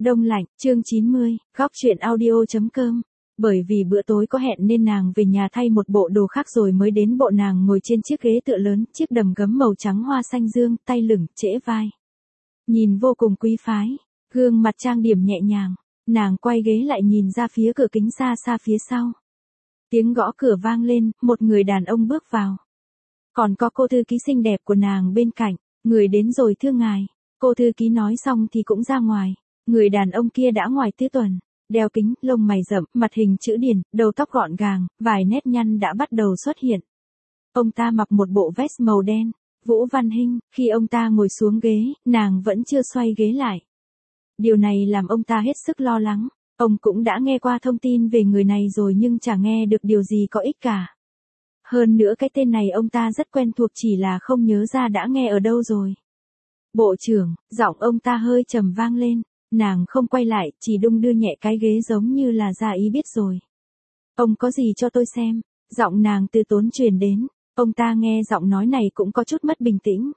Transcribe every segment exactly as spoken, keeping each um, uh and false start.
Đông lạnh, chương chín mươi, góc truyện audio.com. Bởi vì bữa tối có hẹn nên nàng về nhà thay một bộ đồ khác rồi mới đến. Bộ nàng ngồi trên chiếc ghế tựa lớn, chiếc đầm gấm màu trắng hoa xanh dương, tay lửng, trễ vai. Nhìn vô cùng quý phái, gương mặt trang điểm nhẹ nhàng, nàng quay ghế lại nhìn ra phía cửa kính xa xa phía sau. Tiếng gõ cửa vang lên, một người đàn ông bước vào. Còn có cô thư ký xinh đẹp của nàng bên cạnh, người đến rồi thưa ngài. Cô thư ký nói xong thì cũng ra ngoài. Người đàn ông kia đã ngoài tứ tuần, đeo kính, lông mày rậm, mặt hình chữ điển, đầu tóc gọn gàng, vài nét nhăn đã bắt đầu xuất hiện. Ông ta mặc một bộ vest màu đen. Vũ Văn Hinh, khi ông ta ngồi xuống ghế, nàng vẫn chưa xoay ghế lại. Điều này làm ông ta hết sức lo lắng. Ông cũng đã nghe qua thông tin về người này rồi nhưng chả nghe được điều gì có ích cả. Hơn nữa cái tên này ông ta rất quen thuộc, chỉ là không nhớ ra đã nghe ở đâu rồi. Bộ trưởng, giọng ông ta hơi trầm vang lên. Nàng không quay lại, chỉ đung đưa nhẹ cái ghế giống như là ra ý biết rồi. Ông có gì cho tôi xem? Giọng nàng từ tốn truyền đến. Ông ta nghe giọng nói này cũng có chút mất bình tĩnh.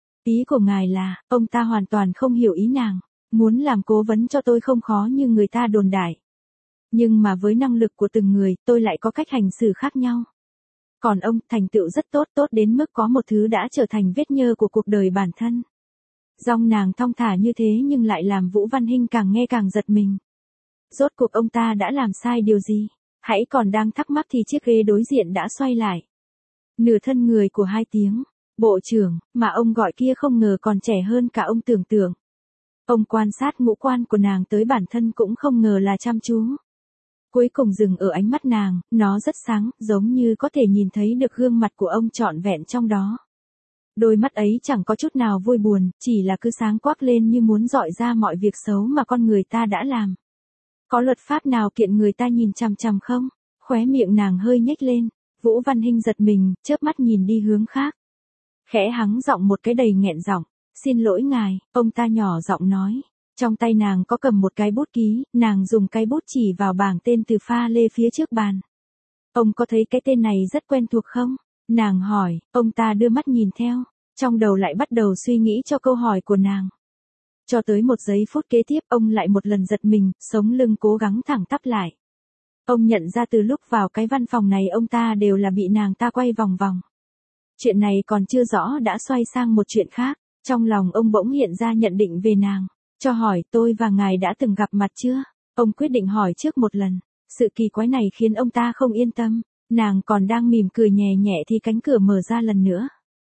Ý của ngài là, ông ta hoàn toàn không hiểu ý nàng. Muốn làm cố vấn cho tôi không khó như người ta đồn đại. Nhưng mà với năng lực của từng người, tôi lại có cách hành xử khác nhau. Còn ông, thành tựu rất tốt, tốt đến mức có một thứ đã trở thành vết nhơ của cuộc đời bản thân. Giọng nàng thong thả như thế nhưng lại làm Vũ Văn Hinh càng nghe càng giật mình. Rốt cuộc ông ta đã làm sai điều gì? Hãy còn đang thắc mắc thì chiếc ghế đối diện đã xoay lại. Nửa thân người của hai tiếng. Bộ trưởng, mà ông gọi kia không ngờ còn trẻ hơn cả ông tưởng tượng. Ông quan sát ngũ quan của nàng tới bản thân cũng không ngờ là chăm chú. Cuối cùng dừng ở ánh mắt nàng, nó rất sáng, giống như có thể nhìn thấy được gương mặt của ông trọn vẹn trong đó. Đôi mắt ấy chẳng có chút nào vui buồn, chỉ là cứ sáng quắc lên như muốn dọi ra mọi việc xấu mà con người ta đã làm. Có luật pháp nào kiện người ta nhìn chằm chằm không? Khóe miệng nàng hơi nhếch lên, Vũ Văn Hinh giật mình, chớp mắt nhìn đi hướng khác. Khẽ hắng giọng một cái đầy nghẹn giọng, xin lỗi ngài, ông ta nhỏ giọng nói. Trong tay nàng có cầm một cái bút ký, nàng dùng cái bút chỉ vào bảng tên từ pha lê phía trước bàn. Ông có thấy cái tên này rất quen thuộc không? Nàng hỏi, ông ta đưa mắt nhìn theo, trong đầu lại bắt đầu suy nghĩ cho câu hỏi của nàng. Cho tới một giây phút kế tiếp ông lại một lần giật mình, sống lưng cố gắng thẳng tắp lại. Ông nhận ra từ lúc vào cái văn phòng này ông ta đều là bị nàng ta quay vòng vòng. Chuyện này còn chưa rõ đã xoay sang một chuyện khác, trong lòng ông bỗng hiện ra nhận định về nàng. Cho hỏi tôi và ngài đã từng gặp mặt chưa? Ông quyết định hỏi trước một lần. Sự kỳ quái này khiến ông ta không yên tâm. Nàng còn đang mỉm cười nhẹ nhẹ thì cánh cửa mở ra lần nữa.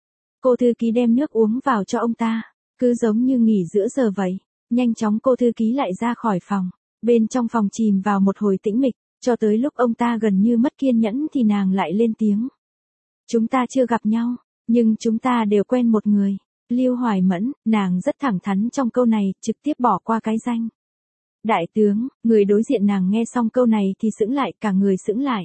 Cô thư ký đem nước uống vào cho ông ta. Cứ giống như nghỉ giữa giờ vậy. Nhanh chóng cô thư ký lại ra khỏi phòng. Bên trong phòng chìm vào một hồi tĩnh mịch. Cho tới lúc ông ta gần như mất kiên nhẫn thì nàng lại lên tiếng. Chúng ta chưa gặp nhau. Nhưng chúng ta đều quen một người. Lưu Hoài Mẫn, nàng rất thẳng thắn trong câu này, trực tiếp bỏ qua cái danh. Đại tướng, người đối diện nàng nghe xong câu này thì sững lại, cả người sững lại.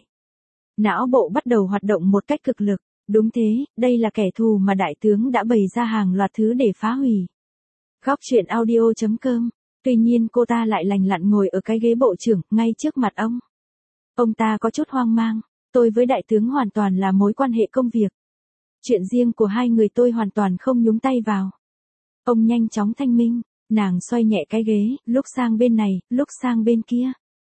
Não bộ bắt đầu hoạt động một cách cực lực. Đúng thế, đây là kẻ thù mà đại tướng đã bày ra hàng loạt thứ để phá hủy. Góc truyện audio.com. Tuy nhiên cô ta lại lành lặn ngồi ở cái ghế bộ trưởng, ngay trước mặt ông. Ông ta có chút hoang mang. Tôi với đại tướng hoàn toàn là mối quan hệ công việc. Chuyện riêng của hai người tôi hoàn toàn không nhúng tay vào. Ông nhanh chóng thanh minh, nàng xoay nhẹ cái ghế, lúc sang bên này, lúc sang bên kia.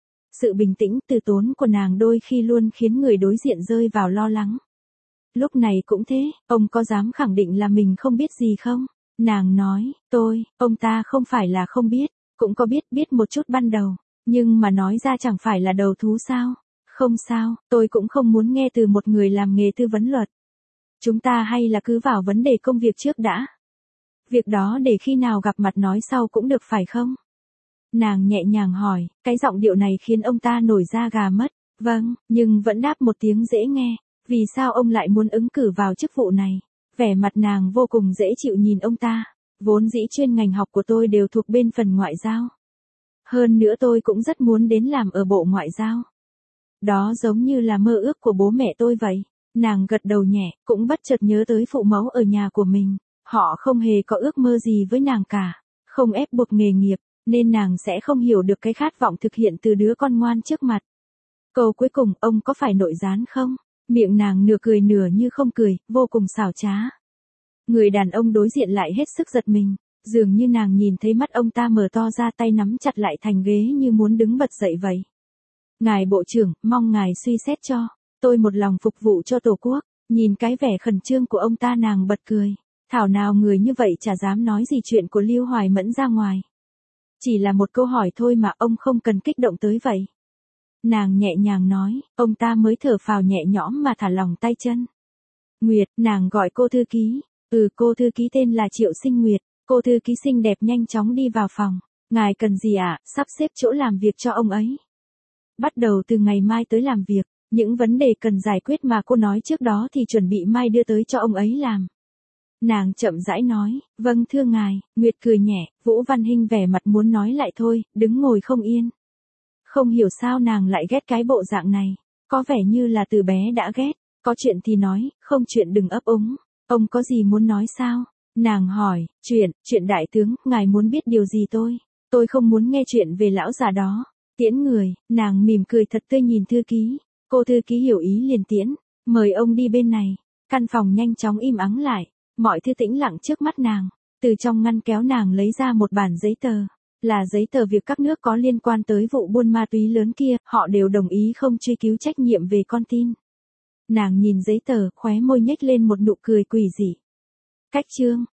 Sự bình tĩnh từ tốn của nàng đôi khi luôn khiến người đối diện rơi vào lo lắng. Lúc này cũng thế, ông có dám khẳng định là mình không biết gì không? Nàng nói, tôi, ông ta không phải là không biết, cũng có biết biết một chút ban đầu, nhưng mà nói ra chẳng phải là đầu thú sao? Không sao, tôi cũng không muốn nghe từ một người làm nghề tư vấn luật. Chúng ta hay là cứ vào vấn đề công việc trước đã. Việc đó để khi nào gặp mặt nói sau cũng được phải không? Nàng nhẹ nhàng hỏi, cái giọng điệu này khiến ông ta nổi da gà mất. Vâng, nhưng vẫn đáp một tiếng dễ nghe. Vì sao ông lại muốn ứng cử vào chức vụ này? Vẻ mặt nàng vô cùng dễ chịu nhìn ông ta. Vốn dĩ chuyên ngành học của tôi đều thuộc bên phần ngoại giao. Hơn nữa tôi cũng rất muốn đến làm ở bộ ngoại giao. Đó giống như là mơ ước của bố mẹ tôi vậy. Nàng gật đầu nhẹ, cũng bất chợt nhớ tới phụ mẫu ở nhà của mình. Họ không hề có ước mơ gì với nàng cả, không ép buộc nghề nghiệp, nên nàng sẽ không hiểu được cái khát vọng thực hiện từ đứa con ngoan trước mặt. Câu cuối cùng, ông có phải nội gián không? Miệng nàng nửa cười nửa như không cười, vô cùng xảo trá. Người đàn ông đối diện lại hết sức giật mình. Dường như nàng nhìn thấy mắt ông ta mở to ra, tay nắm chặt lại thành ghế như muốn đứng bật dậy vậy. Ngài Bộ trưởng, mong ngài suy xét cho. Tôi một lòng phục vụ cho Tổ quốc. Nhìn cái vẻ khẩn trương của ông ta nàng bật cười. Thảo nào người như vậy chả dám nói gì chuyện của Lưu Hoài Mẫn ra ngoài. Chỉ là một câu hỏi thôi mà ông không cần kích động tới vậy. Nàng nhẹ nhàng nói, ông ta mới thở phào nhẹ nhõm mà thả lỏng tay chân. Nguyệt, nàng gọi cô thư ký. Ừ, cô thư ký tên là Triệu Sinh Nguyệt. Cô thư ký xinh đẹp nhanh chóng đi vào phòng. Ngài cần gì ạ? À? Sắp xếp chỗ làm việc cho ông ấy. Bắt đầu từ ngày mai tới làm việc, những vấn đề cần giải quyết mà cô nói trước đó thì chuẩn bị mai đưa tới cho ông ấy làm. Nàng chậm rãi nói, vâng thưa ngài. Nguyệt cười nhẹ, Vũ Văn Hinh vẻ mặt muốn nói lại thôi, đứng ngồi không yên. Không hiểu sao nàng lại ghét cái bộ dạng này, có vẻ như là từ bé đã ghét, có chuyện thì nói, không chuyện đừng ấp úng. Ông có gì muốn nói sao? Nàng hỏi, chuyện, chuyện đại tướng, ngài muốn biết điều gì tôi? Tôi không muốn nghe chuyện về lão già đó. Tiễn người, nàng mỉm cười thật tươi nhìn thư ký. Cô thư ký hiểu ý liền tiễn, mời ông đi bên này. Căn phòng nhanh chóng im ắng lại, mọi thứ tĩnh lặng trước mắt nàng. Từ trong ngăn kéo nàng lấy ra một bản giấy tờ, là giấy tờ việc các nước có liên quan tới vụ buôn ma túy lớn kia, họ đều đồng ý không truy cứu trách nhiệm về con tin. Nàng nhìn giấy tờ, khóe môi nhếch lên một nụ cười quỷ dị. Cách chương